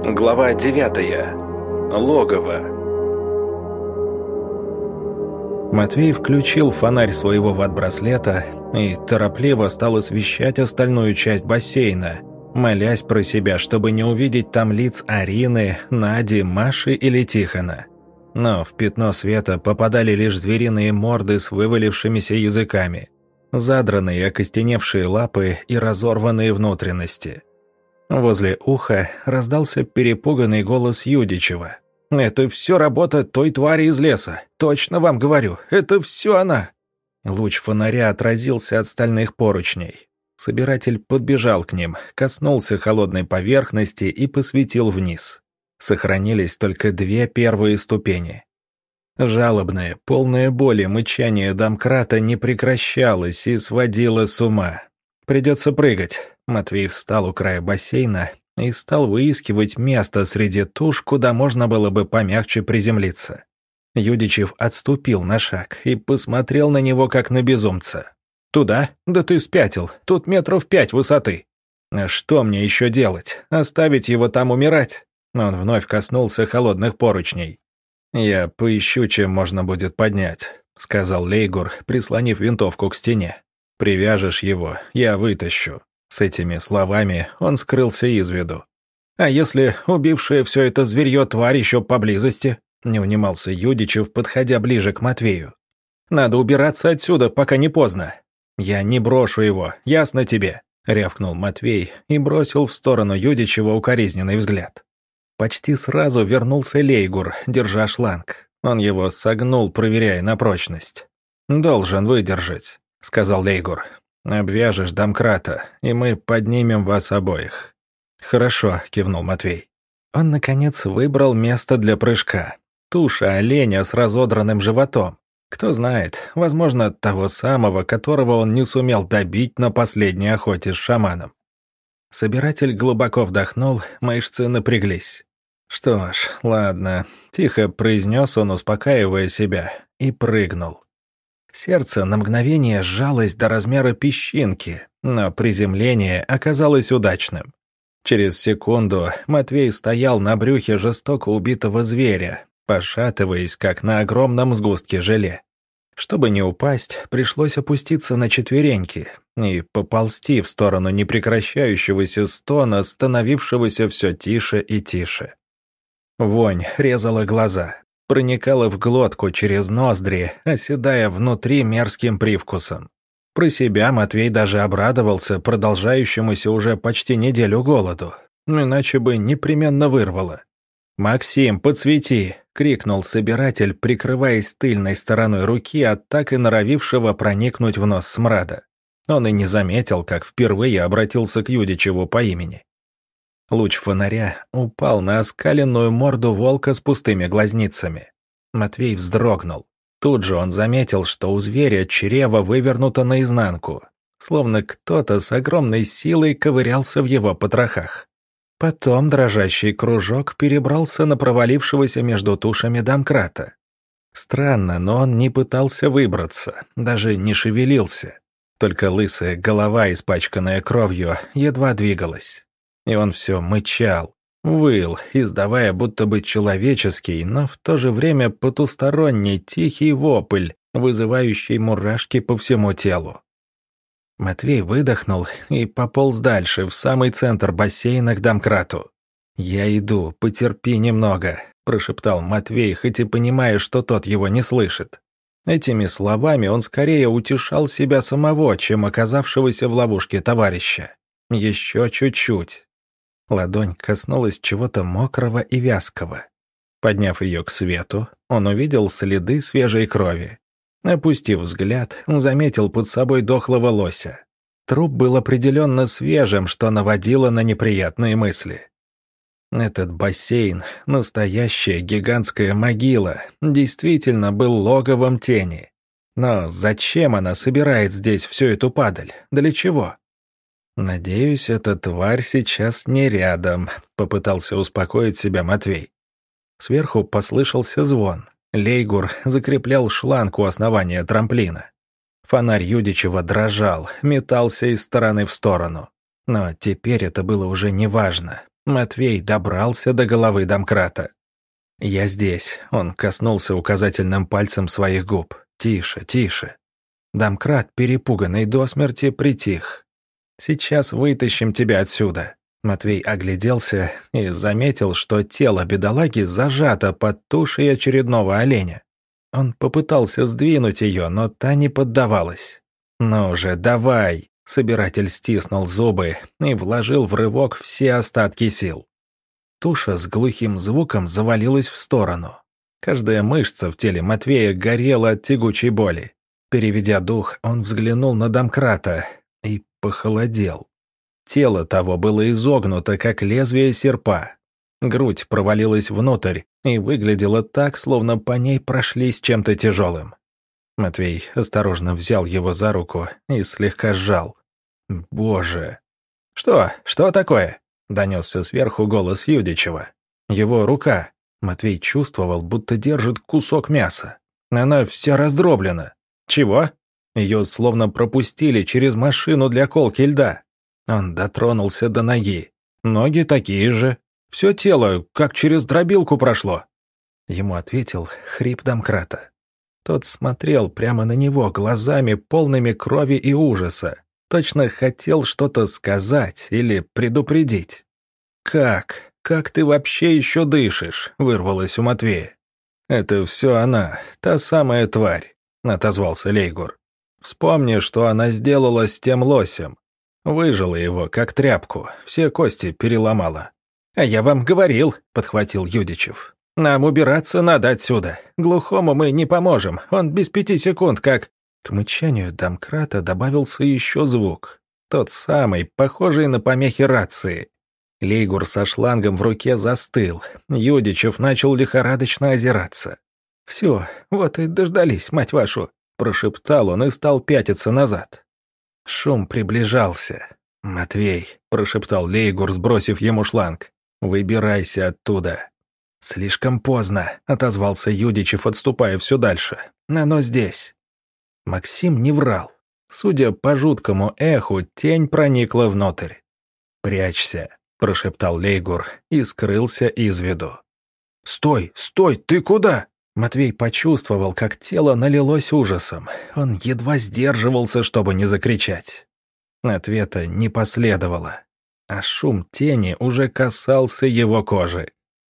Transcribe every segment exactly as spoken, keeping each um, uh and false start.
Глава девятая. Логово. Матвей включил фонарь своего ватт-браслета и торопливо стал освещать остальную часть бассейна, молясь про себя, чтобы не увидеть там лиц Арины, Нади, Маши или Тихона. Но в пятно света попадали лишь звериные морды с вывалившимися языками, задранные окостеневшие лапы и разорванные внутренности. Возле уха раздался перепуганный голос Юдичева. «Это все работа той твари из леса. Точно вам говорю, это все она!» Луч фонаря отразился от стальных поручней. Собиратель подбежал к ним, коснулся холодной поверхности и посветил вниз. Сохранились только две первые ступени. Жалобное, полное боли мычание домкрата не прекращалось и сводило с ума. «Придется прыгать». Матвей встал у края бассейна и стал выискивать место среди туш, куда можно было бы помягче приземлиться. Юдичев отступил на шаг и посмотрел на него, как на безумца. «Туда? Да ты спятил, тут метров пять высоты». «А что мне еще делать? Оставить его там умирать?» Он вновь коснулся холодных поручней. «Я поищу, чем можно будет поднять», — сказал Лейгур, прислонив винтовку к стене. «Привяжешь его, я вытащу». С этими словами он скрылся из виду. «А если убившая все это зверье тварь еще поблизости?» — не унимался Юдичев, подходя ближе к Матвею. «Надо убираться отсюда, пока не поздно». «Я не брошу его, ясно тебе?» — рявкнул Матвей и бросил в сторону Юдичева укоризненный взгляд. Почти сразу вернулся Лейгур, держа шланг. Он его согнул, проверяя на прочность. «Должен выдержать», — сказал Лейгур. «Обвяжешь домкрата, и мы поднимем вас обоих». «Хорошо», — кивнул Матвей. Он, наконец, выбрал место для прыжка. Туша оленя с разодранным животом. Кто знает, возможно, того самого, которого он не сумел добить на последней охоте с шаманом. Собиратель глубоко вдохнул, мышцы напряглись. «Что ж, ладно», — тихо произнес он, успокаивая себя, и прыгнул. Сердце на мгновение сжалось до размера песчинки, но приземление оказалось удачным. Через секунду Матвей стоял на брюхе жестоко убитого зверя, пошатываясь, как на огромном сгустке желе. Чтобы не упасть, пришлось опуститься на четвереньки и поползти в сторону непрекращающегося стона, становившегося все тише и тише. Вонь резала глаза, проникала в глотку через ноздри, оседая внутри мерзким привкусом. Про себя Матвей даже обрадовался продолжающемуся уже почти неделю голоду, иначе бы непременно вырвало. «Максим, подсвети!» — крикнул собиратель, прикрываясь тыльной стороной руки от так и норовившего проникнуть в нос смрада. Он и не заметил, как впервые обратился к Юдичеву по имени. Луч фонаря упал на оскаленную морду волка с пустыми глазницами. Матвей вздрогнул. Тут же он заметил, что у зверя чрево вывернуто наизнанку, словно кто-то с огромной силой ковырялся в его потрохах. Потом дрожащий кружок перебрался на провалившегося между тушами домкрата. Странно, но он не пытался выбраться, даже не шевелился. Только лысая голова, испачканная кровью, едва двигалась. И он все мычал, выл, издавая будто бы человеческий, но в то же время потусторонний тихий вопль, вызывающий мурашки по всему телу. Матвей выдохнул и пополз дальше, в самый центр бассейна к домкрату. «Я иду, потерпи немного», — прошептал Матвей, хоть и понимая, что тот его не слышит. Этими словами он скорее утешал себя самого, чем оказавшегося в ловушке товарища. Еще чуть-чуть. Ладонь коснулась чего-то мокрого и вязкого. Подняв ее к свету, он увидел следы свежей крови. Опустив взгляд, заметил под собой дохлого лося. Труп был определенно свежим, что наводило на неприятные мысли. Этот бассейн, настоящая гигантская могила, действительно был логовом тени. Но зачем она собирает здесь всю эту падаль? Для чего? «Надеюсь, эта тварь сейчас не рядом», — попытался успокоить себя Матвей. Сверху послышался звон. Лейгур закреплял шланг у основания трамплина. Фонарь Юдичева дрожал, метался из стороны в сторону. Но теперь это было уже неважно. Матвей добрался до головы домкрата. «Я здесь», — он коснулся указательным пальцем своих губ. «Тише, тише». Домкрат, перепуганный до смерти, притих. «Сейчас вытащим тебя отсюда». Матвей огляделся и заметил, что тело бедолаги зажато под тушей очередного оленя. Он попытался сдвинуть ее, но та не поддавалась. «Ну же, давай!» — собиратель стиснул зубы и вложил в рывок все остатки сил. Туша с глухим звуком завалилась в сторону. Каждая мышца в теле Матвея горела от тягучей боли. Переведя дух, он взглянул на домкрата и похолодел. Тело того было изогнуто, как лезвие серпа. Грудь провалилась внутрь и выглядела так, словно по ней прошлись чем-то тяжелым. Матвей осторожно взял его за руку и слегка сжал. «Боже!» «Что? Что такое?» — донесся сверху голос Юдичева. Его рука. Матвей чувствовал, будто держит кусок мяса. Она вся раздроблена. «Чего?» Ее словно пропустили через машину для колки льда. Он дотронулся до ноги. Ноги такие же. Все тело, как через дробилку прошло. Ему ответил хрип домкрата. Тот смотрел прямо на него глазами, полными крови и ужаса. Точно хотел что-то сказать или предупредить. «Как? Как ты вообще еще дышишь?» — вырвалось у Матвея. «Это все она, та самая тварь», — отозвался Лейгур. «Вспомни, что она сделала с тем лосем. Выжила его, как тряпку, все кости переломала». «А я вам говорил», — подхватил Юдичев. «Нам убираться надо отсюда. Глухому мы не поможем, он без пяти секунд как...» К мычанию домкрата добавился еще звук. Тот самый, похожий на помехи рации. Лейгур со шлангом в руке застыл. Юдичев начал лихорадочно озираться. «Все, вот и дождались, мать вашу», — прошептал он и стал пятиться назад. Шум приближался. «Матвей», — прошептал Лейгур, сбросив ему шланг, — «выбирайся оттуда». «Слишком поздно», — отозвался Юдичев, отступая все дальше. «Оно здесь». Максим не врал. Судя по жуткому эху, тень проникла внутрь. «Прячься», — прошептал Лейгур и скрылся из виду. «Стой, стой, ты куда?» Матвей почувствовал, как тело налилось ужасом. Он едва сдерживался, чтобы не закричать. Ответа не последовало, а шум тени уже касался его кожи.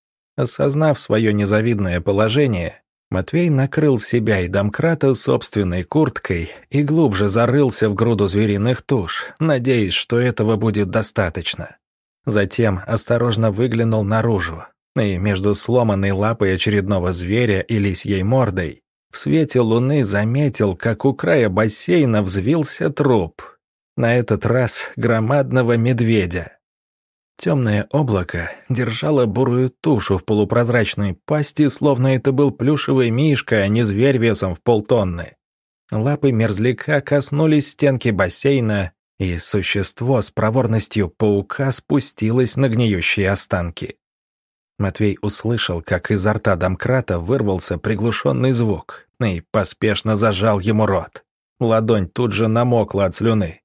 Осознав свое незавидное положение, Матвей накрыл себя и домкрата собственной курткой и глубже зарылся в груду звериных туш, надеясь, что этого будет достаточно. Затем осторожно выглянул наружу, и между сломанной лапой очередного зверя и лисьей мордой в свете луны заметил, как у края бассейна взвился труп. На этот раз громадного медведя. Темное облако держало бурую тушу в полупрозрачной пасти, словно это был плюшевый мишка, а не зверь весом в полтонны. Лапы мерзляка коснулись стенки бассейна, и существо с проворностью паука спустилось на гниющие останки. Матвей услышал, как изо рта домкрата вырвался приглушенный звук, и поспешно зажал ему рот. Ладонь тут же намокла от слюны.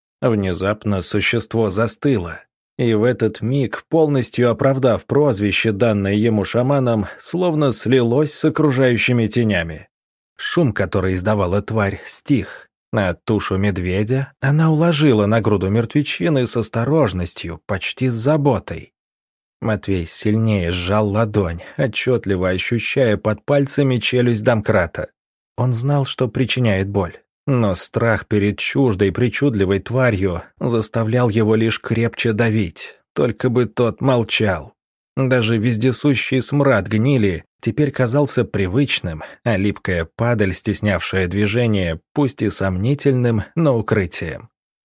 Внезапно существо застыло, и в этот миг, полностью оправдав прозвище, данное ему шаманом, словно слилось с окружающими тенями. Шум, который издавала тварь, стих, а тушу медведя она уложила на груду мертвечины с осторожностью, почти с заботой. Матвей сильнее сжал ладонь, отчетливо ощущая под пальцами челюсть домкрата. Он знал, что причиняет боль, но страх перед чуждой причудливой тварью заставлял его лишь крепче давить, только бы тот молчал. Даже вездесущий смрад гнили теперь казался привычным, а липкая падаль, стеснявшая движение, пусть и сомнительным, но укрытием.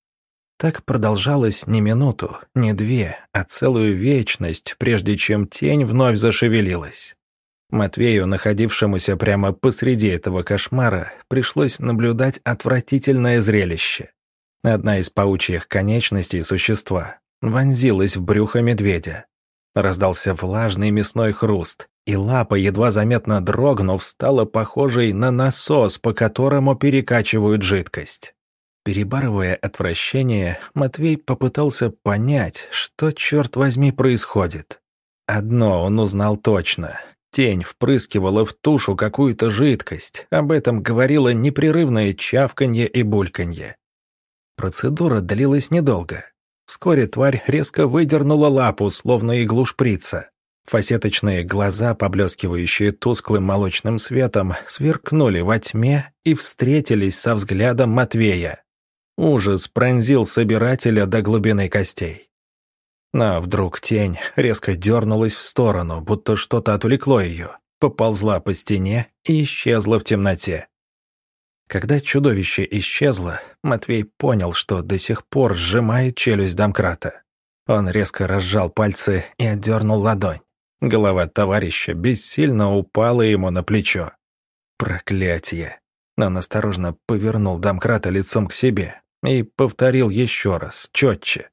Так продолжалось не минуту, не две, а целую вечность, прежде чем тень вновь зашевелилась. Матвею, находившемуся прямо посреди этого кошмара, пришлось наблюдать отвратительное зрелище. Одна из паучьих конечностей существа вонзилась в брюхо медведя. Раздался влажный мясной хруст, и лапа, едва заметно дрогнув, стала похожей на насос, по которому перекачивают жидкость. Перебарывая отвращение, Матвей попытался понять, что, черт возьми, происходит. Одно он узнал точно. Тень впрыскивала в тушу какую-то жидкость. Об этом говорило непрерывное чавканье и бульканье. Процедура длилась недолго. Вскоре тварь резко выдернула лапу, словно иглу шприца. Фасеточные глаза, поблескивающие тусклым молочным светом, сверкнули во тьме и встретились со взглядом Матвея. Ужас пронзил собирателя до глубины костей. Но вдруг тень резко дернулась в сторону, будто что-то отвлекло ее, поползла по стене и исчезла в темноте. Когда чудовище исчезло, Матвей понял, что до сих пор сжимает челюсть домкрата. Он резко разжал пальцы и отдернул ладонь. Голова товарища бессильно упала ему на плечо. Проклятье! Он осторожно повернул домкрата лицом к себе и повторил еще раз, четче.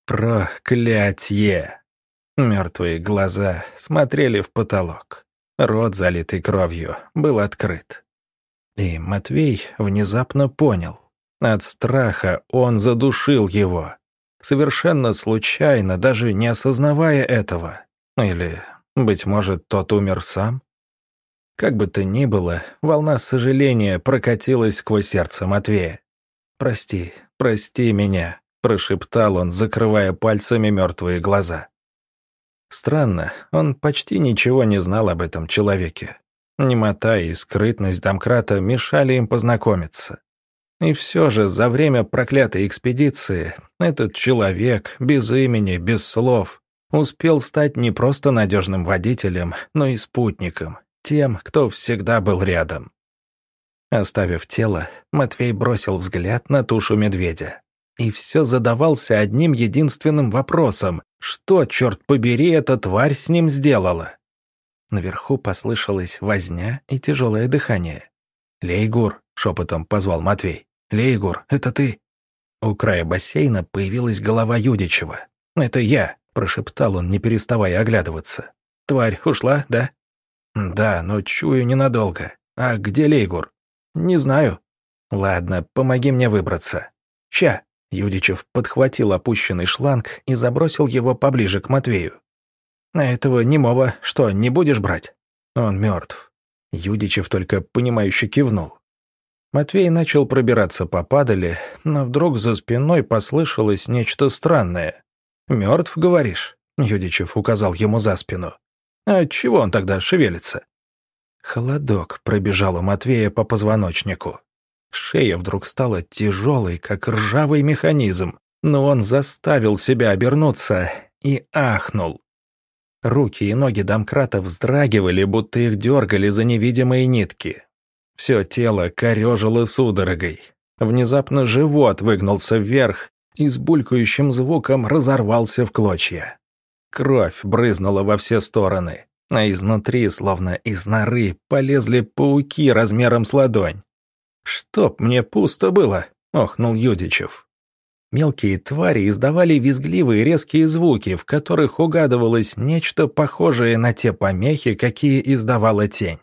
Проклятье! Мертвые глаза смотрели в потолок. Рот, залитый кровью, был открыт. И Матвей внезапно понял. От страха он задушил его. Совершенно случайно, даже не осознавая этого. Или, быть может, тот умер сам? Как бы то ни было, волна сожаления прокатилась сквозь сердце Матвея. «Прости, прости меня», — прошептал он, закрывая пальцами мертвые глаза. Странно, он почти ничего не знал об этом человеке. Немота и скрытность домкрата мешали им познакомиться. И все же за время проклятой экспедиции этот человек, без имени, без слов, успел стать не просто надежным водителем, но и спутником, тем, кто всегда был рядом. Оставив тело, Матвей бросил взгляд на тушу медведя. И все задавался одним единственным вопросом: что, черт побери, эта тварь с ним сделала? Наверху послышалась возня и тяжелое дыхание. «Лейгур!» — шепотом позвал Матвей. «Лейгур, это ты?» У края бассейна появилась голова Юдичева. «Это я!» — прошептал он, не переставая оглядываться. «Тварь ушла, да?» «Да, но чую ненадолго. А где Лейгур?» «Не знаю». «Ладно, помоги мне выбраться». «Ща!» — Юдичев подхватил опущенный шланг и забросил его поближе к Матвею. «А этого немого что, не будешь брать?» «Он мертв». Юдичев только понимающе кивнул. Матвей начал пробираться по падали, но вдруг за спиной послышалось нечто странное. «Мертв, говоришь?» — Юдичев указал ему за спину. «А чего он тогда шевелится?» Холодок пробежал у Матвея по позвоночнику. Шея вдруг стала тяжелой, как ржавый механизм, но он заставил себя обернуться и ахнул. Руки и ноги домкрата вздрагивали, будто их дергали за невидимые нитки. Все тело корежило судорогой. Внезапно живот выгнулся вверх и с булькающим звуком разорвался в клочья. Кровь брызнула во все стороны, а изнутри, словно из норы, полезли пауки размером с ладонь. «Чтоб мне пусто было!» — охнул Юдичев. Мелкие твари издавали визгливые резкие звуки, в которых угадывалось нечто похожее на те помехи, какие издавала тень.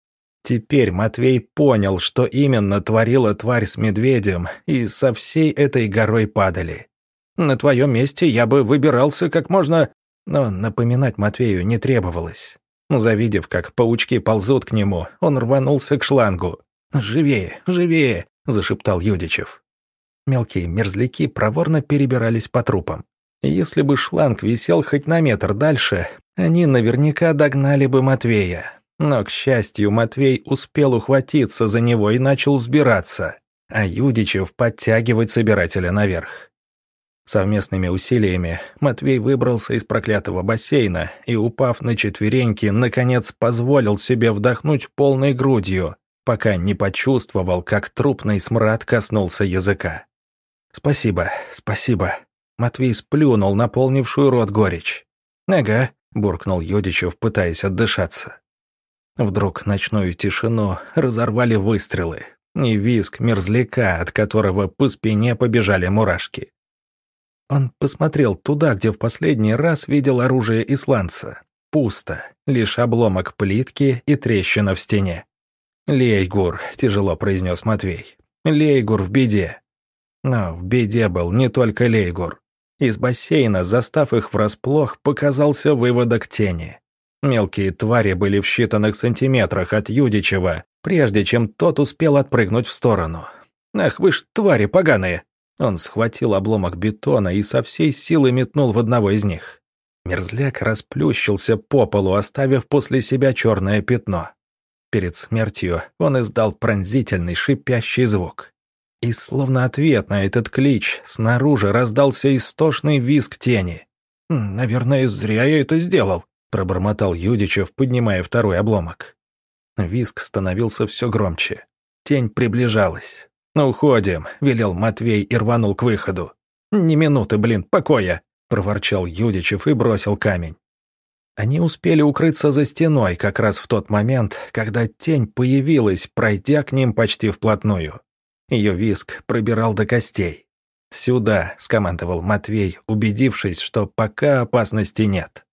Теперь Матвей понял, что именно творила тварь с медведем и со всей этой горой падали. «На твоем месте я бы выбирался как можно...» Но напоминать Матвею не требовалось. Завидев, как паучки ползут к нему, он рванулся к шлангу. «Живее, живее!» — зашептал Юдичев. Мелкие мерзляки проворно перебирались по трупам. Если бы шланг висел хоть на метр дальше, они наверняка догнали бы Матвея. Но, к счастью, Матвей успел ухватиться за него и начал взбираться, а Юдичев подтягивать собирателя наверх. Совместными усилиями Матвей выбрался из проклятого бассейна и, упав на четвереньки, наконец позволил себе вдохнуть полной грудью, пока не почувствовал, как трупный смрад коснулся языка. «Спасибо, спасибо». Матвей сплюнул наполнившую рот горечь. «Ага», — буркнул Юдичев, пытаясь отдышаться. Вдруг ночную тишину разорвали выстрелы и визг мерзляка, от которого по спине побежали мурашки. Он посмотрел туда, где в последний раз видел оружие исландца. Пусто, лишь обломок плитки и трещина в стене. «Лейгур», — тяжело произнес Матвей. «Лейгур в беде». Но в беде был не только Лейгур. Из бассейна, застав их врасплох, показался выводок тени. Мелкие твари были в считанных сантиметрах от Юдичева, прежде чем тот успел отпрыгнуть в сторону. «Ах вы ж твари поганые!» Он схватил обломок бетона и со всей силы метнул в одного из них. Мерзляк расплющился по полу, оставив после себя черное пятно. Перед смертью он издал пронзительный шипящий звук. И словно ответ на этот клич снаружи раздался истошный визг тени. «Наверное, зря я это сделал», — пробормотал Юдичев, поднимая второй обломок. Визг становился все громче. Тень приближалась. «Ну, уходим», — велел Матвей и рванул к выходу. «Ни минуты, блин, покоя», — проворчал Юдичев и бросил камень. Они успели укрыться за стеной как раз в тот момент, когда тень появилась, пройдя к ним почти вплотную. Ее визг пробирал до костей. «Сюда», — скомандовал Матвей, убедившись, что пока опасности нет.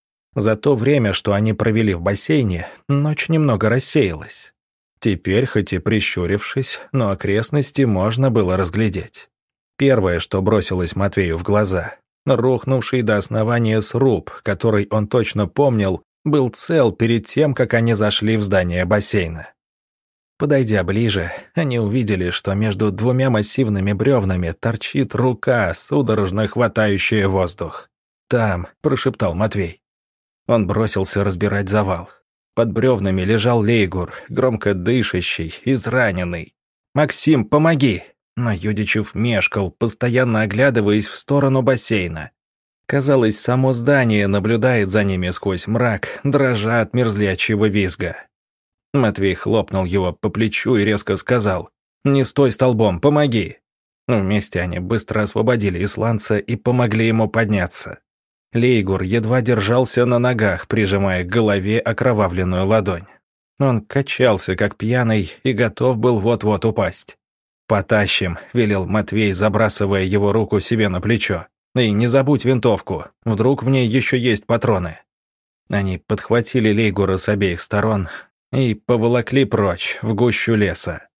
За то время, что они провели в бассейне, ночь немного рассеялась. Теперь, хоть и прищурившись, но окрестности можно было разглядеть. Первое, что бросилось Матвею в глаза — рухнувший до основания сруб, который он точно помнил, был цел перед тем, как они зашли в здание бассейна. Подойдя ближе, они увидели, что между двумя массивными бревнами торчит рука, судорожно хватающая воздух. «Там», — прошептал Матвей. Он бросился разбирать завал. Под бревнами лежал Лейгур, громко дышащий, израненный. «Максим, помоги!» Но Юдичев мешкал, постоянно оглядываясь в сторону бассейна. Казалось, само здание наблюдает за ними сквозь мрак, дрожа от мерзлячьего визга. Матвей хлопнул его по плечу и резко сказал: «Не стой столбом, помоги!» Вместе они быстро освободили исландца и помогли ему подняться. Лейгур едва держался на ногах, прижимая к голове окровавленную ладонь. Он качался, как пьяный, и готов был вот-вот упасть. «Потащим», — велел Матвей, забрасывая его руку себе на плечо. «И не забудь винтовку, вдруг в ней еще есть патроны». Они подхватили Лейгура с обеих сторон и поволокли прочь, в гущу леса.